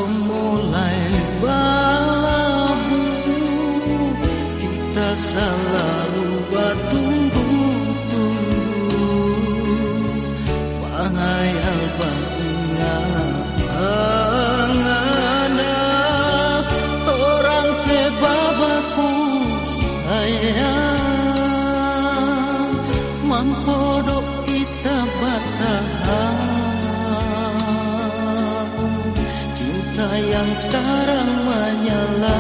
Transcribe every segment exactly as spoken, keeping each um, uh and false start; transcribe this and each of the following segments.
mulai babu, kita selalu bertunggu-tunggu. Bahayal bangana torang ke babaku sayang, mampodok kita batahan cinta yang sekarang menyala.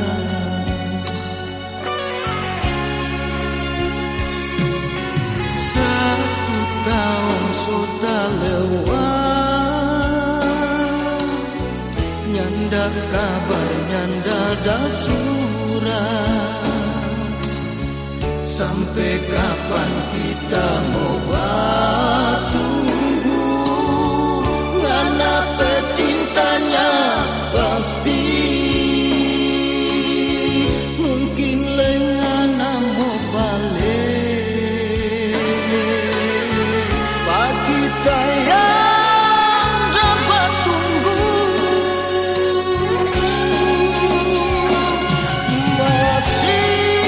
Satu tahun sudah lewat, nyanda kabar nyanda surat. Sampai kapan kita mau bertunggu? Ngana pecintanya pasti mungkin lengana mau balik. Pak kita yang dapat tunggu masih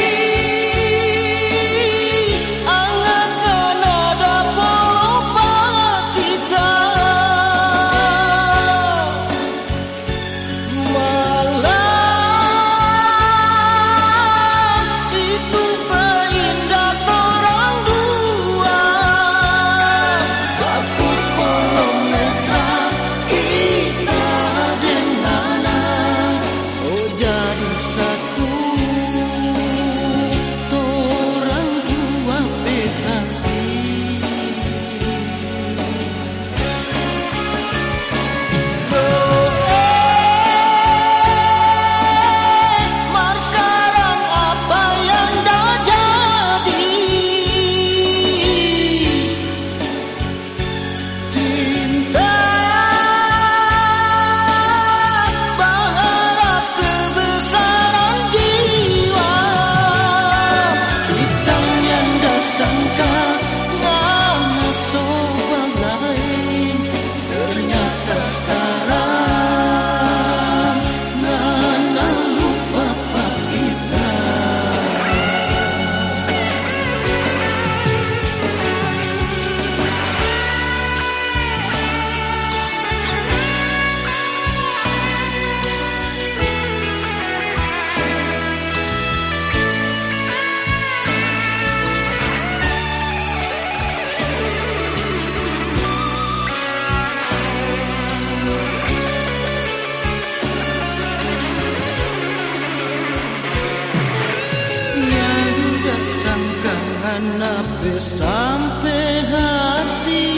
ngana sampai hati,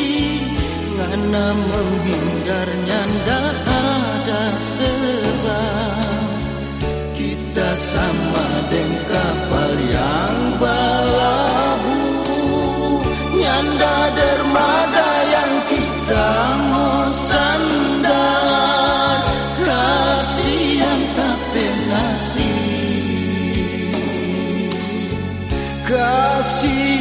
ngana menghindarnya ndak ada sebab. Kita sama dengan kapal yang balabu, nyanda dermaga yang kita mau sandar. Kasihan tapi nasib, kasih